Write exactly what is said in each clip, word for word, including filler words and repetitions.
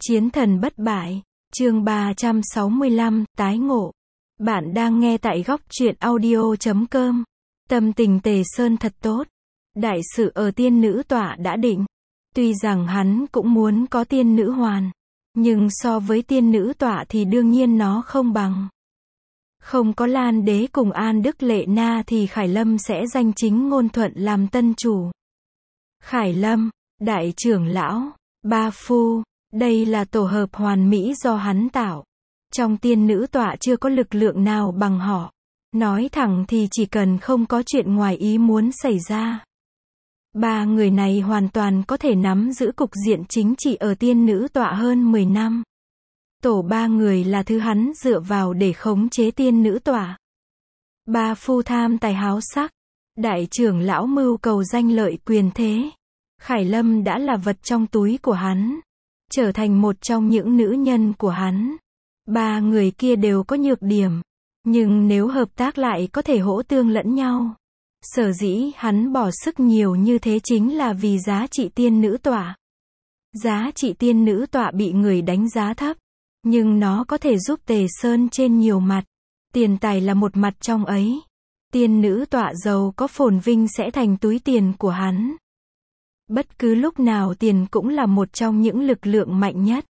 Chiến thần bất bại, chương ba trăm sáu mươi lăm, tái ngộ. Bạn đang nghe tại góc truyện audio chấm com. Tâm tình Tề Sơn thật tốt. Đại sự ở tiên nữ tọa đã định. Tuy rằng hắn cũng muốn có tiên nữ hoàn, nhưng so với tiên nữ tọa thì đương nhiên nó không bằng. Không có Lan Đế cùng An Đức Lệ Na thì Khải Lâm sẽ danh chính ngôn thuận làm tân chủ. Khải Lâm, đại trưởng lão, ba phu, đây là tổ hợp hoàn mỹ do hắn tạo. Trong tiên nữ tọa chưa có lực lượng nào bằng họ. Nói thẳng thì chỉ cần không có chuyện ngoài ý muốn xảy ra, ba người này hoàn toàn có thể nắm giữ cục diện chính trị ở tiên nữ tọa hơn mười năm. Tổ ba người là thứ hắn dựa vào để khống chế tiên nữ tọa. Ba phu tham tài háo sắc, đại trưởng lão mưu cầu danh lợi quyền thế. Khải Lâm đã là vật trong túi của hắn, trở thành một trong những nữ nhân của hắn. Ba người kia đều có nhược điểm, nhưng nếu hợp tác lại có thể hỗ tương lẫn nhau. Sở dĩ hắn bỏ sức nhiều như thế chính là vì giá trị tiên nữ tọa. Giá trị tiên nữ tọa bị người đánh giá thấp, nhưng nó có thể giúp Tề Sơn trên nhiều mặt. Tiền tài là một mặt trong ấy. Tiên nữ tọa giàu có phồn vinh sẽ thành túi tiền của hắn. Bất cứ lúc nào tiền cũng là một trong những lực lượng mạnh nhất.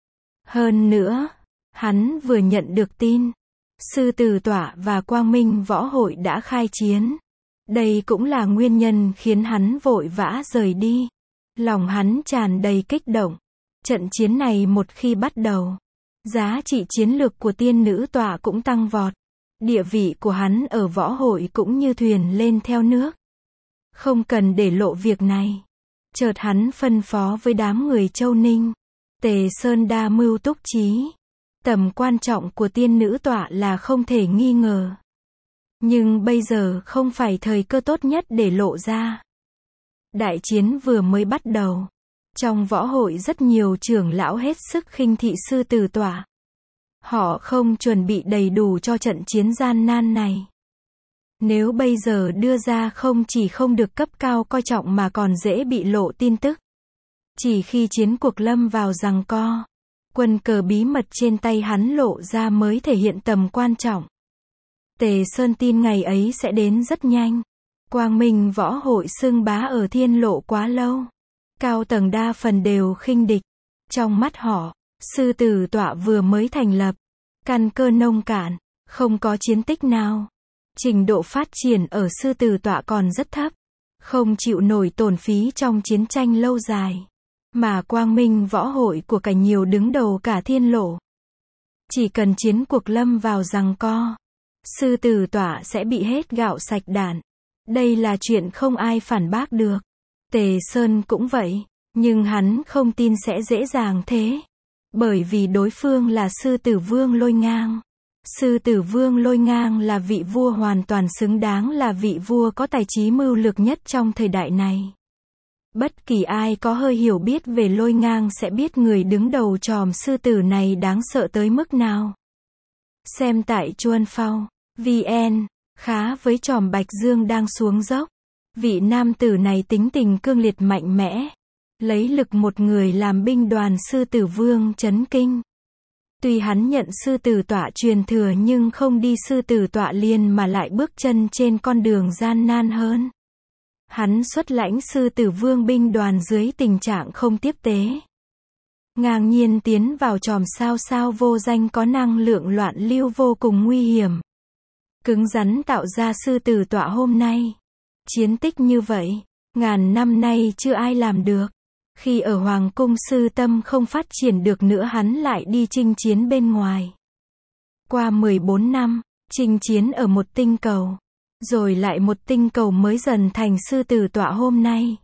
Hơn nữa, hắn vừa nhận được tin, Sư Tử Tọa và Quang Minh Võ Hội đã khai chiến. Đây cũng là nguyên nhân khiến hắn vội vã rời đi. Lòng hắn tràn đầy kích động. Trận chiến này một khi bắt đầu, giá trị chiến lược của tiên nữ tọa cũng tăng vọt. Địa vị của hắn ở võ hội cũng như thuyền lên theo nước. Không cần để lộ việc này. Chợt hắn phân phó với đám người Châu Ninh. Tề Sơn đa mưu túc trí. Tầm quan trọng của tiên nữ tọa là không thể nghi ngờ. Nhưng bây giờ không phải thời cơ tốt nhất để lộ ra. Đại chiến vừa mới bắt đầu. Trong võ hội rất nhiều trưởng lão hết sức khinh thị Sư Tử Tọa. Họ không chuẩn bị đầy đủ cho trận chiến gian nan này. Nếu bây giờ đưa ra không chỉ không được cấp cao coi trọng mà còn dễ bị lộ tin tức. Chỉ khi chiến cuộc lâm vào giằng co, quân cờ bí mật trên tay hắn lộ ra mới thể hiện tầm quan trọng. Tề Sơn tin ngày ấy sẽ đến rất nhanh. Quang Minh Võ Hội xưng bá ở thiên lộ quá lâu. Cao tầng đa phần đều khinh địch. Trong mắt họ, Sư Tử Tọa vừa mới thành lập. Căn cơ nông cạn, không có chiến tích nào. Trình độ phát triển ở Sư Tử Tọa còn rất thấp. Không chịu nổi tổn phí trong chiến tranh lâu dài. Mà Quang Minh Võ Hội của cả nhiều đứng đầu cả thiên lộ. Chỉ cần chiến cuộc lâm vào giằng co, Sư Tử Tọa sẽ bị hết gạo sạch đạn. Đây là chuyện không ai phản bác được. Tề Sơn cũng vậy, nhưng hắn không tin sẽ dễ dàng thế. Bởi vì đối phương là Sư Tử Vương Lôi Ngang. Sư Tử Vương Lôi Ngang là vị vua hoàn toàn xứng đáng là vị vua có tài trí mưu lược nhất trong thời đại này. Bất kỳ ai có hơi hiểu biết về Lôi Ngang sẽ biết người đứng đầu chòm sư tử này đáng sợ tới mức nào. Xem tại Chuan Phao, vê en, khá với chòm Bạch Dương đang xuống dốc. Vị nam tử này tính tình cương liệt mạnh mẽ. Lấy lực một người làm binh đoàn Sư Tử Vương chấn kinh. Tuy hắn nhận Sư Tử Tọa truyền thừa nhưng không đi Sư Tử Tọa liền mà lại bước chân trên con đường gian nan hơn. Hắn xuất lãnh Sư Tử Vương binh đoàn dưới tình trạng không tiếp tế. Ngang nhiên tiến vào chòm sao sao vô danh có năng lượng loạn lưu vô cùng nguy hiểm. Cứng rắn tạo ra Sư Tử Tọa hôm nay. Chiến tích như vậy, ngàn năm nay chưa ai làm được. Khi ở Hoàng cung Sư Tâm không phát triển được nữa hắn lại đi chinh chiến bên ngoài. Qua mười bốn năm, chinh chiến ở một tinh cầu. Rồi lại một tinh cầu mới dần thành Sư Tử Tọa hôm nay.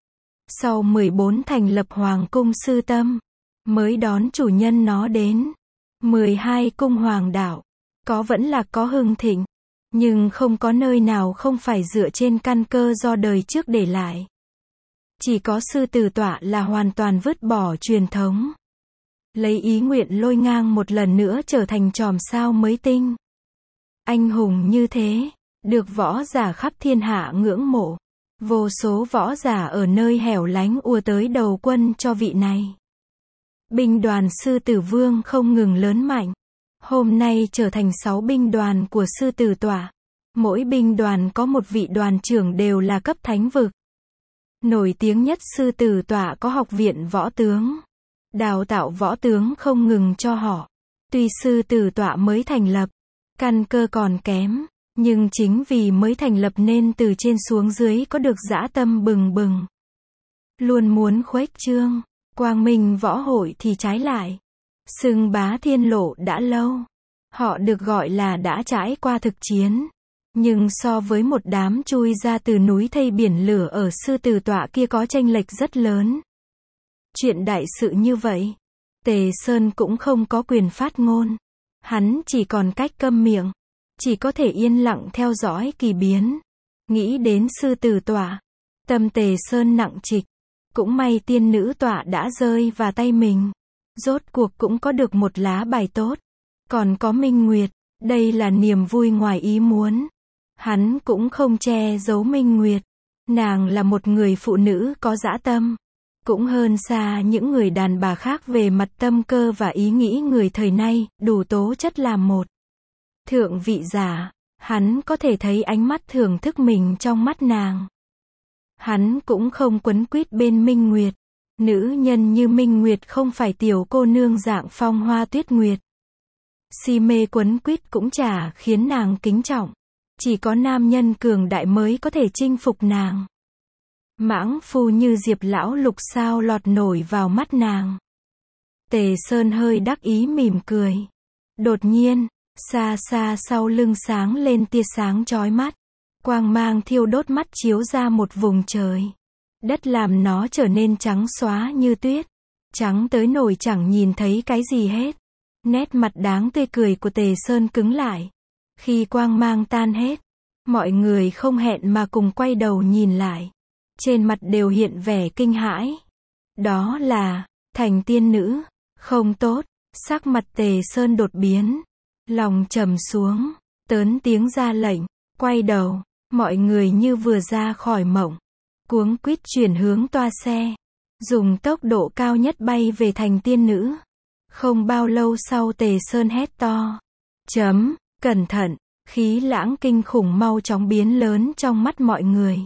Sau mười bốn thành lập Hoàng cung Sư Tâm, mới đón chủ nhân nó đến. mười hai cung hoàng đảo, có vẫn là có hưng thịnh. Nhưng không có nơi nào không phải dựa trên căn cơ do đời trước để lại. Chỉ có Sư Tử Tọa là hoàn toàn vứt bỏ truyền thống. Lấy ý nguyện Lôi Ngang một lần nữa trở thành chòm sao mới tinh. Anh hùng như thế, được võ giả khắp thiên hạ ngưỡng mộ. Vô số võ giả ở nơi hẻo lánh ùa tới đầu quân cho vị này. Binh đoàn sư tử vương không ngừng lớn mạnh. Hôm nay trở thành sáu binh đoàn của sư tử tọa. Mỗi binh đoàn có một vị đoàn trưởng đều là cấp thánh vực. Nổi tiếng nhất sư tử tọa có học viện võ tướng. Đào tạo võ tướng không ngừng cho họ. Tuy sư tử tọa mới thành lập, căn cơ còn kém, nhưng chính vì mới thành lập nên từ trên xuống dưới có được dã tâm bừng bừng. Luôn muốn khuếch trương, quang minh võ hội thì trái lại. Xưng bá thiên lộ đã lâu. Họ được gọi là đã trải qua thực chiến. Nhưng so với một đám chui ra từ núi thây biển lửa ở sư tử tọa kia có chênh lệch rất lớn. Chuyện đại sự như vậy, Tề Sơn cũng không có quyền phát ngôn. Hắn chỉ còn cách câm miệng. Chỉ có thể yên lặng theo dõi kỳ biến. Nghĩ đến sư tử tọa, tâm Tề Sơn nặng trịch. Cũng may tiên nữ tọa đã rơi vào tay mình. Rốt cuộc cũng có được một lá bài tốt. Còn có Minh Nguyệt, đây là niềm vui ngoài ý muốn. Hắn cũng không che giấu Minh Nguyệt. Nàng là một người phụ nữ có dã tâm. Cũng hơn xa những người đàn bà khác về mặt tâm cơ và ý nghĩ người thời nay, đủ tố chất làm một thượng vị giả. Hắn có thể thấy ánh mắt thưởng thức mình trong mắt nàng. Hắn cũng không quấn quýt bên Minh Nguyệt. Nữ nhân như Minh Nguyệt không phải tiểu cô nương dạng Phong Hoa Tuyết Nguyệt. Si mê quấn quýt cũng chả khiến nàng kính trọng. Chỉ có nam nhân cường đại mới có thể chinh phục nàng. Mãng phu như Diệp lão lục sao lọt nổi vào mắt nàng. Tề Sơn hơi đắc ý mỉm cười. Đột nhiên, xa xa sau lưng sáng lên tia sáng chói mắt. Quang mang thiêu đốt mắt chiếu ra một vùng trời. Đất làm nó trở nên trắng xóa như tuyết. Trắng tới nổi chẳng nhìn thấy cái gì hết. Nét mặt đáng tươi cười của Tề Sơn cứng lại. Khi quang mang tan hết, mọi người không hẹn mà cùng quay đầu nhìn lại. Trên mặt đều hiện vẻ kinh hãi. Đó là, thành tiên nữ. Không tốt, sắc mặt Tề Sơn đột biến. Lòng trầm xuống, tớn tiếng ra lệnh, quay đầu. Mọi người như vừa ra khỏi mộng. Cuống quýt chuyển hướng toa xe. Dùng tốc độ cao nhất bay về thành tiên nữ. Không bao lâu sau Tề Sơn hét to. Chấm, cẩn thận, khí lãng kinh khủng mau chóng biến lớn trong mắt mọi người.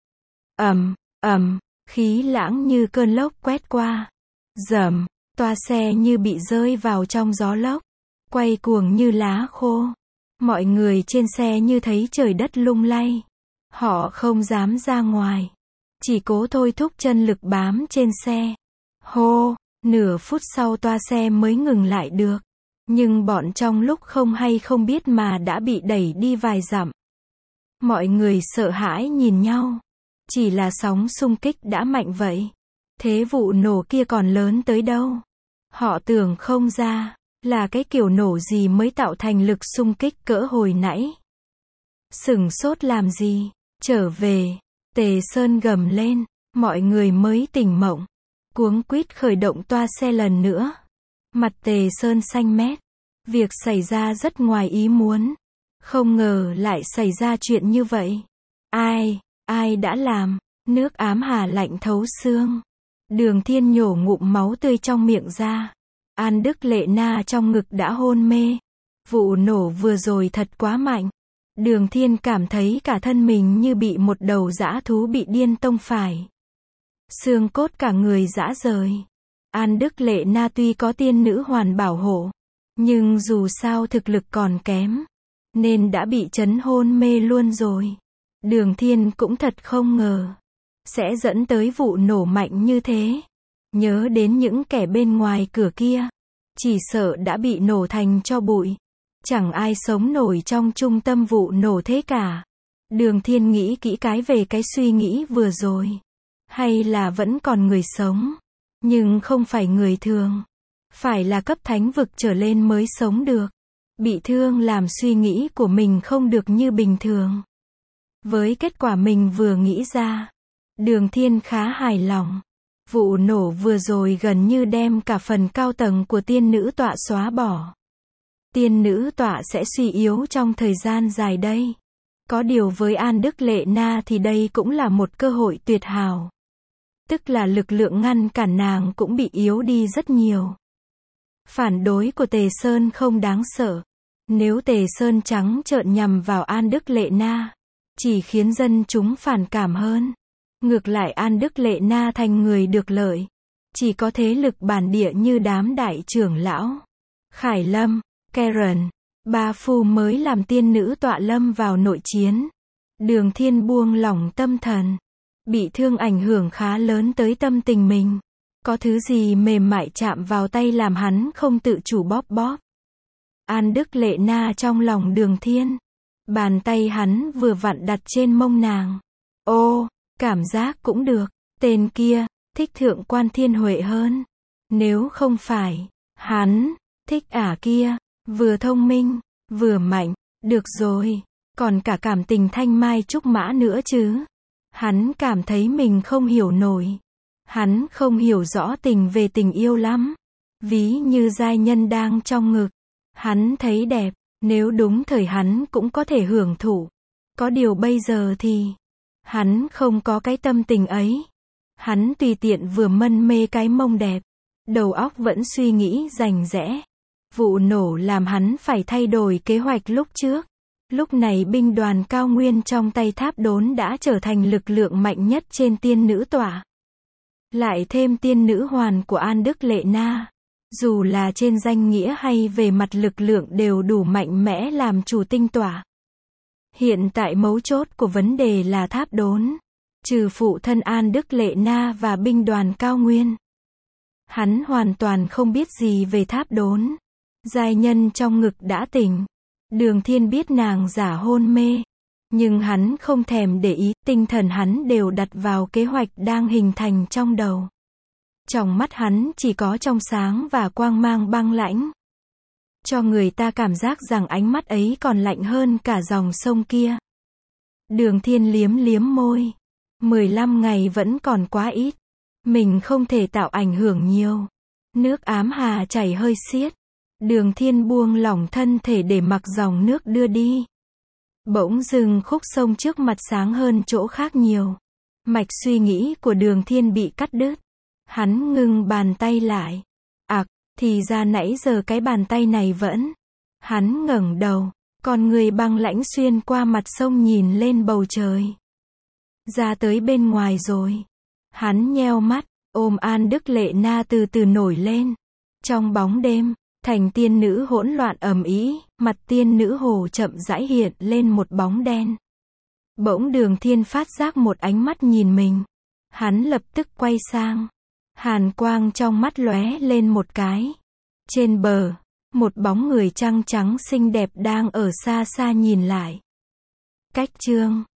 Ầm, ầm, khí lãng như cơn lốc quét qua. Rầm, toa xe như bị rơi vào trong gió lốc. Quay cuồng như lá khô. Mọi người trên xe như thấy trời đất lung lay. Họ không dám ra ngoài. Chỉ cố thôi thúc chân lực bám trên xe. Hô, nửa phút sau toa xe mới ngừng lại được. Nhưng bọn trong lúc không hay không biết mà đã bị đẩy đi vài dặm. Mọi người sợ hãi nhìn nhau. Chỉ là sóng xung kích đã mạnh vậy. Thế vụ nổ kia còn lớn tới đâu. Họ tưởng không ra, là cái kiểu nổ gì mới tạo thành lực xung kích cỡ hồi nãy. Sửng sốt làm gì, trở về, Tề Sơn gầm lên, mọi người mới tỉnh mộng. Cuống quýt khởi động toa xe lần nữa. Mặt Tề Sơn xanh mét. Việc xảy ra rất ngoài ý muốn. Không ngờ lại xảy ra chuyện như vậy. Ai, ai đã làm? Nước ám hà lạnh thấu xương. Đường Thiên nhổ ngụm máu tươi trong miệng ra. An Đức Lệ Na trong ngực đã hôn mê. Vụ nổ vừa rồi thật quá mạnh. Đường Thiên cảm thấy cả thân mình như bị một đầu dã thú bị điên tông phải. Xương cốt cả người rã rời. An Đức Lệ Na tuy có tiên nữ hoàn bảo hộ, nhưng dù sao thực lực còn kém, nên đã bị chấn hôn mê luôn rồi. Đường Thiên cũng thật không ngờ sẽ dẫn tới vụ nổ mạnh như thế. Nhớ đến những kẻ bên ngoài cửa kia, chỉ sợ đã bị nổ thành tro bụi. Chẳng ai sống nổi trong trung tâm vụ nổ thế cả. Đường Thiên nghĩ kỹ cái về cái suy nghĩ vừa rồi. Hay là vẫn còn người sống, nhưng không phải người thường. Phải là cấp thánh vực trở lên mới sống được. Bị thương làm suy nghĩ của mình không được như bình thường. Với kết quả mình vừa nghĩ ra, Đường Thiên khá hài lòng. Vụ nổ vừa rồi gần như đem cả phần cao tầng của tiên nữ tọa xóa bỏ. Tiên nữ tọa sẽ suy yếu trong thời gian dài đây. Có điều với An Đức Lệ Na thì đây cũng là một cơ hội tuyệt hảo. Tức là lực lượng ngăn cản nàng cũng bị yếu đi rất nhiều. Phản đối của Tề Sơn không đáng sợ. Nếu Tề Sơn trắng trợn nhằm vào An Đức Lệ Na, chỉ khiến dân chúng phản cảm hơn. Ngược lại An Đức Lệ Na thành người được lợi. Chỉ có thế lực bản địa như đám đại trưởng lão, Khải Lâm, Karen, Ba Phu mới làm tiên nữ tọa lâm vào nội chiến. Đường Thiên buông lỏng tâm thần. Bị thương ảnh hưởng khá lớn tới tâm tình mình. Có thứ gì mềm mại chạm vào tay làm hắn không tự chủ bóp bóp. An Đức Lệ Na trong lòng Đường Thiên. Bàn tay hắn vừa vặn đặt trên mông nàng. Ô, cảm giác cũng được. Tên kia, thích thượng quan Thiên Huệ hơn. Nếu không phải, hắn, thích ả kia, vừa thông minh, vừa mạnh, được rồi, còn cả cảm tình thanh mai trúc mã nữa chứ. Hắn cảm thấy mình không hiểu nổi. Hắn không hiểu rõ tình về tình yêu lắm. Ví như giai nhân đang trong ngực. Hắn thấy đẹp, nếu đúng thời hắn cũng có thể hưởng thụ. Có điều bây giờ thì, hắn không có cái tâm tình ấy. Hắn tùy tiện vừa mân mê cái mông đẹp. Đầu óc vẫn suy nghĩ rành rẽ. Vụ nổ làm hắn phải thay đổi kế hoạch lúc trước. Lúc này binh đoàn cao nguyên trong tay Tháp Đốn đã trở thành lực lượng mạnh nhất trên tiên nữ tọa. Lại thêm tiên nữ hoàn của An Đức Lệ Na. Dù là trên danh nghĩa hay về mặt lực lượng đều đủ mạnh mẽ làm chủ tinh tọa. Hiện tại mấu chốt của vấn đề là Tháp Đốn. Trừ phụ thân An Đức Lệ Na và binh đoàn cao nguyên. Hắn hoàn toàn không biết gì về Tháp Đốn. Giai nhân trong ngực đã tỉnh. Đường Thiên biết nàng giả hôn mê. Nhưng hắn không thèm để ý, tinh thần hắn đều đặt vào kế hoạch đang hình thành trong đầu. Trong mắt hắn chỉ có trong sáng và quang mang băng lãnh. Cho người ta cảm giác rằng ánh mắt ấy còn lạnh hơn cả dòng sông kia. Đường Thiên liếm liếm môi. mười lăm ngày vẫn còn quá ít. Mình không thể tạo ảnh hưởng nhiều. Nước ám hà chảy hơi xiết. Đường Thiên buông lỏng thân thể để mặc dòng nước đưa đi. Bỗng dưng khúc sông trước mặt sáng hơn chỗ khác nhiều. Mạch suy nghĩ của Đường Thiên bị cắt đứt. Hắn ngưng bàn tay lại. Ặc, thì ra nãy giờ cái bàn tay này vẫn. Hắn ngẩng đầu, con người băng lãnh xuyên qua mặt sông nhìn lên bầu trời. Ra tới bên ngoài rồi. Hắn nheo mắt, ôm An Đức Lệ Na từ từ nổi lên. Trong bóng đêm, thành tiên nữ hỗn loạn ầm ĩ, mặt tiên nữ hồ chậm rãi hiện lên một bóng đen. Bỗng Đường Thiên phát giác một ánh mắt nhìn mình. Hắn lập tức quay sang. Hàn quang trong mắt lóe lên một cái. Trên bờ, một bóng người trăng trắng xinh đẹp đang ở xa xa nhìn lại. Cách chương